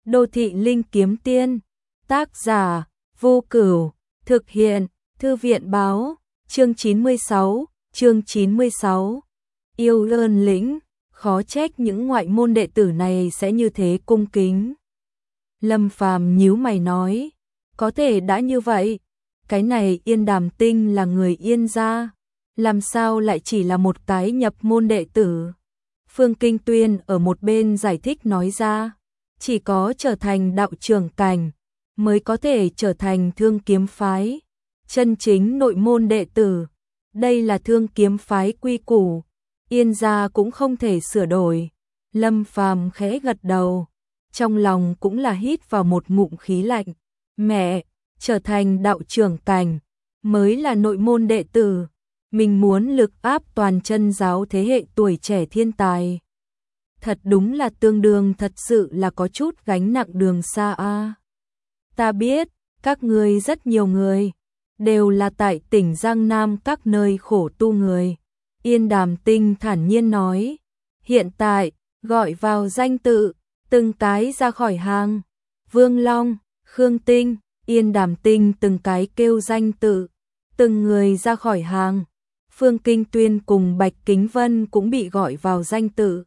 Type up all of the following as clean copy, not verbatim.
Đô thị linh kiếm tiên, tác giả, Vô Cửu, thực hiện, Thư viện báo, chương 96, yêu ơn lĩnh, khó trách những ngoại môn đệ tử này sẽ như thế cung kính. Lâm Phàm nhíu mày nói, có thể đã như vậy, cái này Yên Đàm Tinh là người Yên gia, làm sao lại chỉ là một cái nhập môn đệ tử. Phương Kinh Tuyên ở một bên giải thích nói ra, chỉ có trở thành đạo trưởng cảnh, mới có thể trở thành Thương Kiếm phái, chân chính nội môn đệ tử. Đây là Thương Kiếm phái quy củ, Yên gia cũng không thể sửa đổi. Lâm Phàm khẽ gật đầu, trong lòng cũng là hít vào một ngụm khí lạnh. Mẹ, trở thành đạo trưởng cảnh, mới là nội môn đệ tử. Mình muốn lực áp toàn chân giáo thế hệ tuổi trẻ thiên tài. Thật đúng là tương đương, thật sự là có chút gánh nặng đường xa a. Ta biết, các ngươi rất nhiều người, đều là tại tỉnh Giang Nam các nơi khổ tu người. Yên Đàm Tinh thản nhiên nói, hiện tại, gọi vào danh tự, từng cái ra khỏi hàng. Vương Long, Khương Tinh, Yên Đàm Tinh từng cái kêu danh tự, từng người ra khỏi hàng. Phương Kinh Tuyên cùng Bạch Kính Vân cũng bị gọi vào danh tự.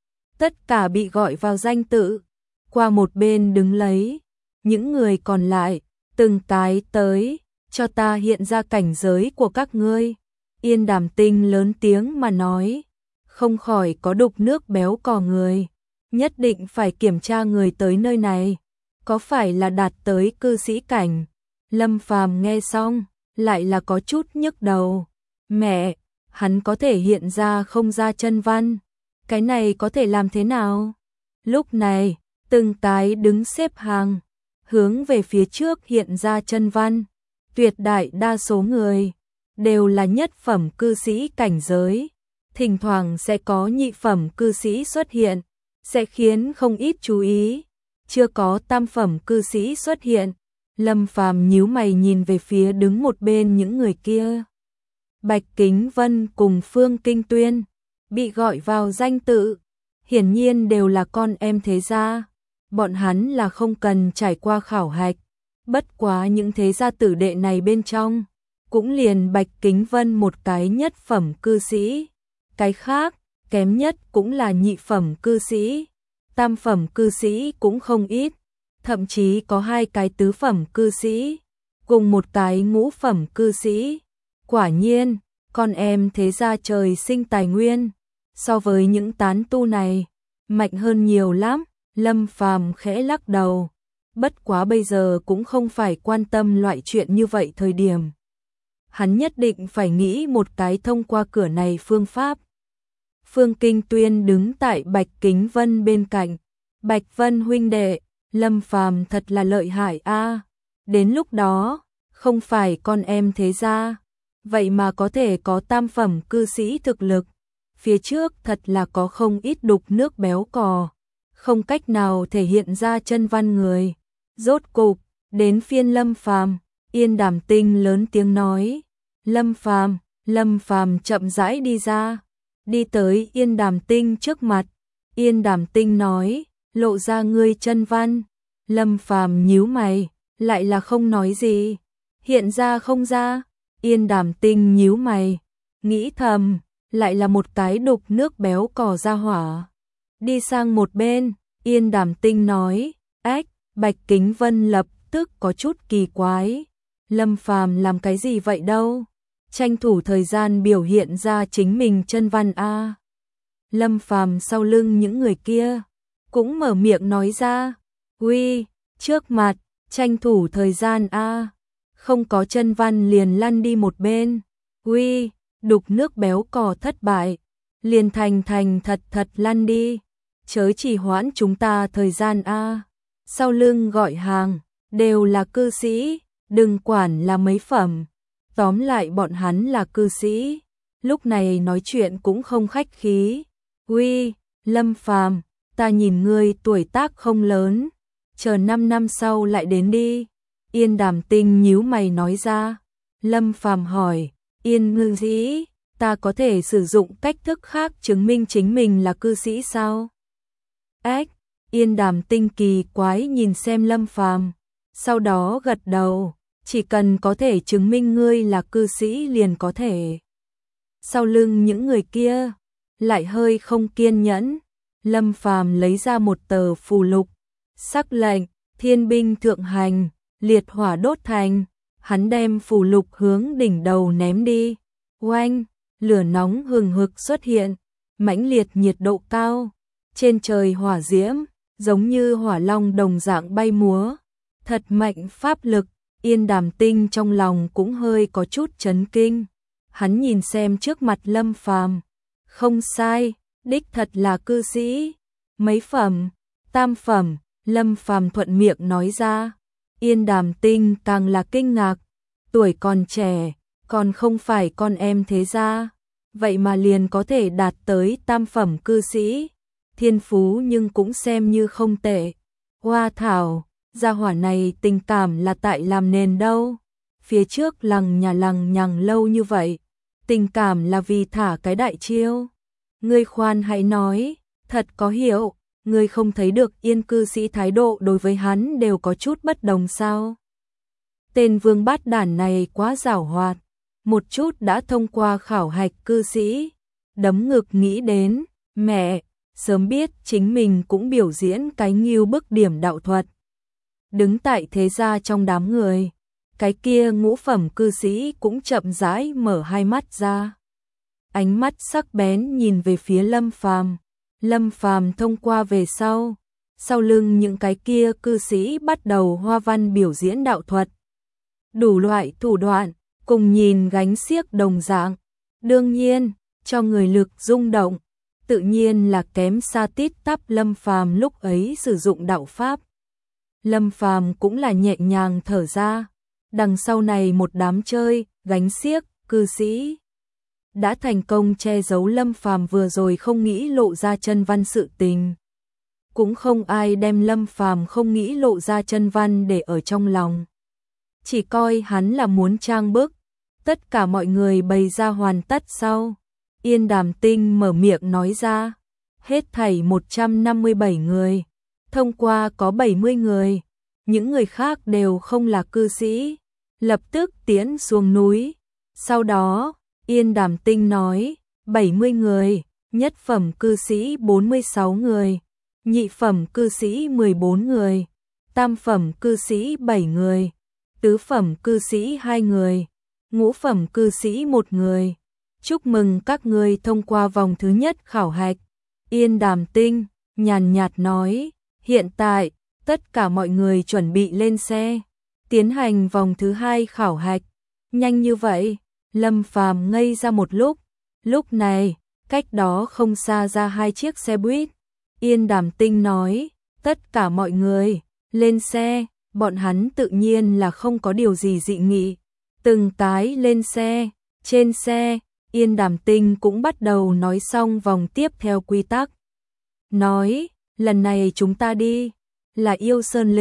Tất cả bị gọi vào danh tự, qua một bên đứng lấy. Những người còn lại, từng cái tới, cho ta hiện ra cảnh giới của các ngươi. Yên Đàm Tinh lớn tiếng mà nói, không khỏi có đục nước béo cò người. Nhất định phải kiểm tra người tới nơi này, có phải là đạt tới cư sĩ cảnh. Lâm Phàm nghe xong, lại là có chút nhức đầu. Mẹ, hắn có thể hiện ra không ra chân văn, cái này có thể làm thế nào? Lúc này, từng cái đứng xếp hàng, hướng về phía trước hiện ra chân văn. Tuyệt đại đa số người đều là nhất phẩm cư sĩ cảnh giới, thỉnh thoảng sẽ có nhị phẩm cư sĩ xuất hiện, sẽ khiến không ít chú ý. Chưa có tam phẩm cư sĩ xuất hiện. Lâm Phàm nhíu mày nhìn về phía đứng một bên những người kia. Bạch Kính Vân cùng Phương Kinh Tuyên bị gọi vào danh tự, hiển nhiên đều là con em thế gia. Bọn hắn là không cần trải qua khảo hạch, bất quá những thế gia tử đệ này bên trong, cũng liền Bạch Kính Vân một cái nhất phẩm cư sĩ, cái khác kém nhất cũng là nhị phẩm cư sĩ, tam phẩm cư sĩ cũng không ít, thậm chí có hai cái tứ phẩm cư sĩ, cùng một cái ngũ phẩm cư sĩ. Quả nhiên, con em thế gia trời sinh tài nguyên, so với những tán tu này, mạnh hơn nhiều lắm. Lâm Phàm khẽ lắc đầu, bất quá bây giờ cũng không phải quan tâm loại chuyện như vậy thời điểm. Hắn nhất định phải nghĩ một cái thông qua cửa này phương pháp. Phương Kinh Tuyên đứng tại Bạch Kính Vân bên cạnh. Bạch Vân huynh đệ, Lâm Phàm thật là lợi hại a. Đến lúc đó, không phải con em thế gia, vậy mà có thể có tam phẩm cư sĩ thực lực. Phía trước thật là có không ít đục nước béo cò, không cách nào thể hiện ra chân văn người. Rốt cục, đến phiên Lâm Phàm. Yên Đàm Tinh lớn tiếng nói, Lâm Phàm chậm rãi đi ra, đi tới Yên Đàm Tinh trước mặt. Yên Đàm Tinh nói, lộ ra ngươi chân văn. Lâm Phàm nhíu mày, lại là không nói gì. Hiện ra không ra? Yên Đàm Tinh nhíu mày, nghĩ thầm, lại là một cái đục nước béo cò ra hỏa. Đi sang một bên, Yên Đàm Tinh nói, ách. Bạch Kính Vân lập tức có chút kỳ quái. Lâm Phàm làm cái gì vậy đâu? Tranh thủ thời gian biểu hiện ra chính mình chân văn a. Lâm Phàm sau lưng những người kia cũng mở miệng nói ra, uy, trước mặt, tranh thủ thời gian a. Không có chân văn liền lăn đi một bên. Uy, đục nước béo cò thất bại, liền thành thật lăn đi. Chớ trì hoãn chúng ta thời gian a. Sau lưng gọi hàng, đều là cư sĩ, đừng quản là mấy phẩm. Tóm lại bọn hắn là cư sĩ. Lúc này nói chuyện cũng không khách khí. Uy, Lâm Phàm, ta nhìn ngươi tuổi tác không lớn, chờ 5 năm sau lại đến đi. Yên Đàm Tinh nhíu mày nói ra. Lâm Phàm hỏi, Yên ngư sĩ, ta có thể sử dụng cách thức khác chứng minh chính mình là cư sĩ sao? Ách, Yên Đàm Tinh kỳ quái nhìn xem Lâm Phàm, sau đó gật đầu, chỉ cần có thể chứng minh ngươi là cư sĩ liền có thể. Sau lưng những người kia lại hơi không kiên nhẫn, Lâm Phàm lấy ra một tờ phù lục, sắc lệnh, thiên binh thượng hành, liệt hỏa đốt thành, hắn đem phù lục hướng đỉnh đầu ném đi. Oanh, lửa nóng hừng hực xuất hiện, mãnh liệt nhiệt độ cao, trên trời hỏa diễm, giống như hỏa long đồng dạng bay múa, thật mạnh pháp lực. Yên Đàm Tinh trong lòng cũng hơi có chút chấn kinh. Hắn nhìn xem trước mặt Lâm Phàm, không sai, đích thật là cư sĩ. Mấy phẩm? Tam phẩm, Lâm Phàm thuận miệng nói ra. Yên Đàm Tinh càng là kinh ngạc, tuổi còn trẻ, còn không phải con em thế gia, vậy mà liền có thể đạt tới tam phẩm cư sĩ, thiên phú nhưng cũng xem như không tệ. Hoa thảo, gia hỏa này tình cảm là tại làm nền đâu, phía trước lằng nhằng lâu như vậy, tình cảm là vì thả cái đại chiêu. Ngươi khoan hãy nói, thật có hiểu, ngươi không thấy được Yên cư sĩ thái độ đối với hắn đều có chút bất đồng sao? Tên vương bát đản này quá giảo hoạt, một chút đã thông qua khảo hạch cư sĩ, đấm ngực nghĩ đến, mẹ, sớm biết chính mình cũng biểu diễn cái ngưu bức điểm đạo thuật. Đứng tại thế gia trong đám người, cái kia ngũ phẩm cư sĩ cũng chậm rãi mở hai mắt ra. Ánh mắt sắc bén nhìn về phía Lâm Phàm. Lâm Phàm thông qua về sau lưng những cái kia cư sĩ bắt đầu hoa văn biểu diễn đạo thuật. Đủ loại thủ đoạn, cùng nhìn gánh xiếc đồng dạng. Đương nhiên, cho người lực rung động, tự nhiên là kém xa tít tắp Lâm Phàm lúc ấy sử dụng đạo pháp. Lâm Phàm cũng là nhẹ nhàng thở ra, đằng sau này một đám chơi, gánh xiếc, cư sĩ đã thành công che giấu Lâm Phàm vừa rồi không nghĩ lộ ra chân văn sự tình. Cũng không ai đem Lâm Phàm không nghĩ lộ ra chân văn để ở trong lòng. Chỉ coi hắn là muốn trang bức. Tất cả mọi người bày ra hoàn tất sau. Yên Đàm Tinh mở miệng nói ra. Hết thảy 157 người. Thông qua có 70 người. Những người khác đều không là cư sĩ. Lập tức tiến xuống núi. Sau đó, Yên Đàm Tinh nói, 70 người, nhất phẩm cư sĩ 46 người, nhị phẩm cư sĩ 14 người, tam phẩm cư sĩ 7 người, tứ phẩm cư sĩ 2 người, ngũ phẩm cư sĩ 1 người. Chúc mừng các ngươi thông qua vòng thứ nhất khảo hạch. Yên Đàm Tinh nhàn nhạt nói, hiện tại, tất cả mọi người chuẩn bị lên xe, tiến hành vòng thứ hai khảo hạch. Nhanh như vậy? Lâm Phàm ngây ra một lúc này, cách đó không xa ra hai chiếc xe buýt. Yên Đàm Tinh nói, tất cả mọi người, lên xe, bọn hắn tự nhiên là không có điều gì dị nghị. Từng cái lên xe, trên xe, Yên Đàm Tinh cũng bắt đầu nói xong vòng tiếp theo quy tắc. Nói, lần này chúng ta đi, là Yêu Sơn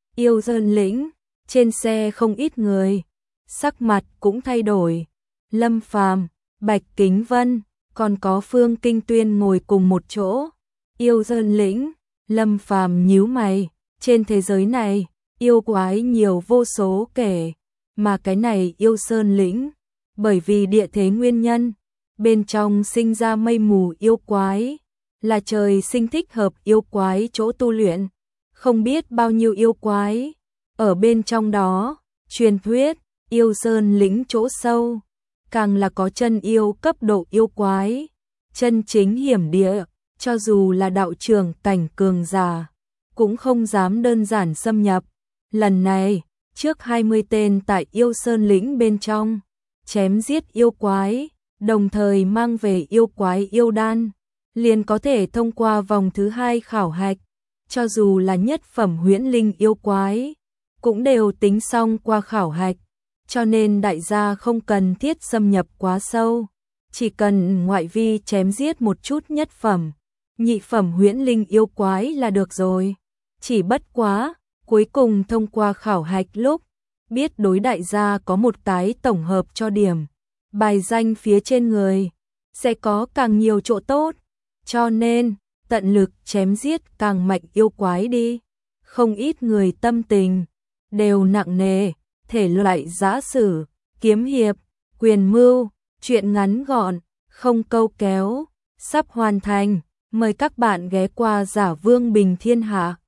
Lĩnh, trên xe không ít người, sắc mặt cũng thay đổi. Lâm Phàm, Bạch Kính Vân, còn có Phương Kinh Tuyên ngồi cùng một chỗ. Yêu Sơn Lĩnh, Lâm Phàm nhíu mày, trên thế giới này, yêu quái nhiều vô số kể, mà cái này Yêu Sơn Lĩnh, bởi vì địa thế nguyên nhân, bên trong sinh ra mây mù yêu quái, là trời sinh thích hợp yêu quái chỗ tu luyện, không biết bao nhiêu yêu quái, ở bên trong đó, truyền thuyết, Yêu Sơn Lĩnh chỗ sâu, càng là có chân yêu cấp độ yêu quái, chân chính hiểm địa, cho dù là đạo trưởng cảnh cường giả, cũng không dám đơn giản xâm nhập. Lần này, trước 20 tên tại Yêu Sơn Lĩnh bên trong, chém giết yêu quái, đồng thời mang về yêu quái yêu đan, liền có thể thông qua vòng thứ hai khảo hạch, cho dù là nhất phẩm huyễn linh yêu quái, cũng đều tính xong qua khảo hạch. Cho nên đại gia không cần thiết xâm nhập quá sâu, chỉ cần ngoại vi chém giết một chút nhất phẩm, nhị phẩm huyễn linh yêu quái là được rồi. Chỉ bất quá, cuối cùng thông qua khảo hạch lúc, biết đối đại gia có một cái tổng hợp cho điểm, bài danh phía trên người, sẽ có càng nhiều chỗ tốt. Cho nên, tận lực chém giết càng mạnh yêu quái đi. Không ít người tâm tình đều nặng nề, thể loại giã sử, kiếm hiệp, quyền mưu, truyện ngắn gọn, không câu kéo, sắp hoàn thành. Mời các bạn ghé qua Giả Vương Bình Thiên Hạ.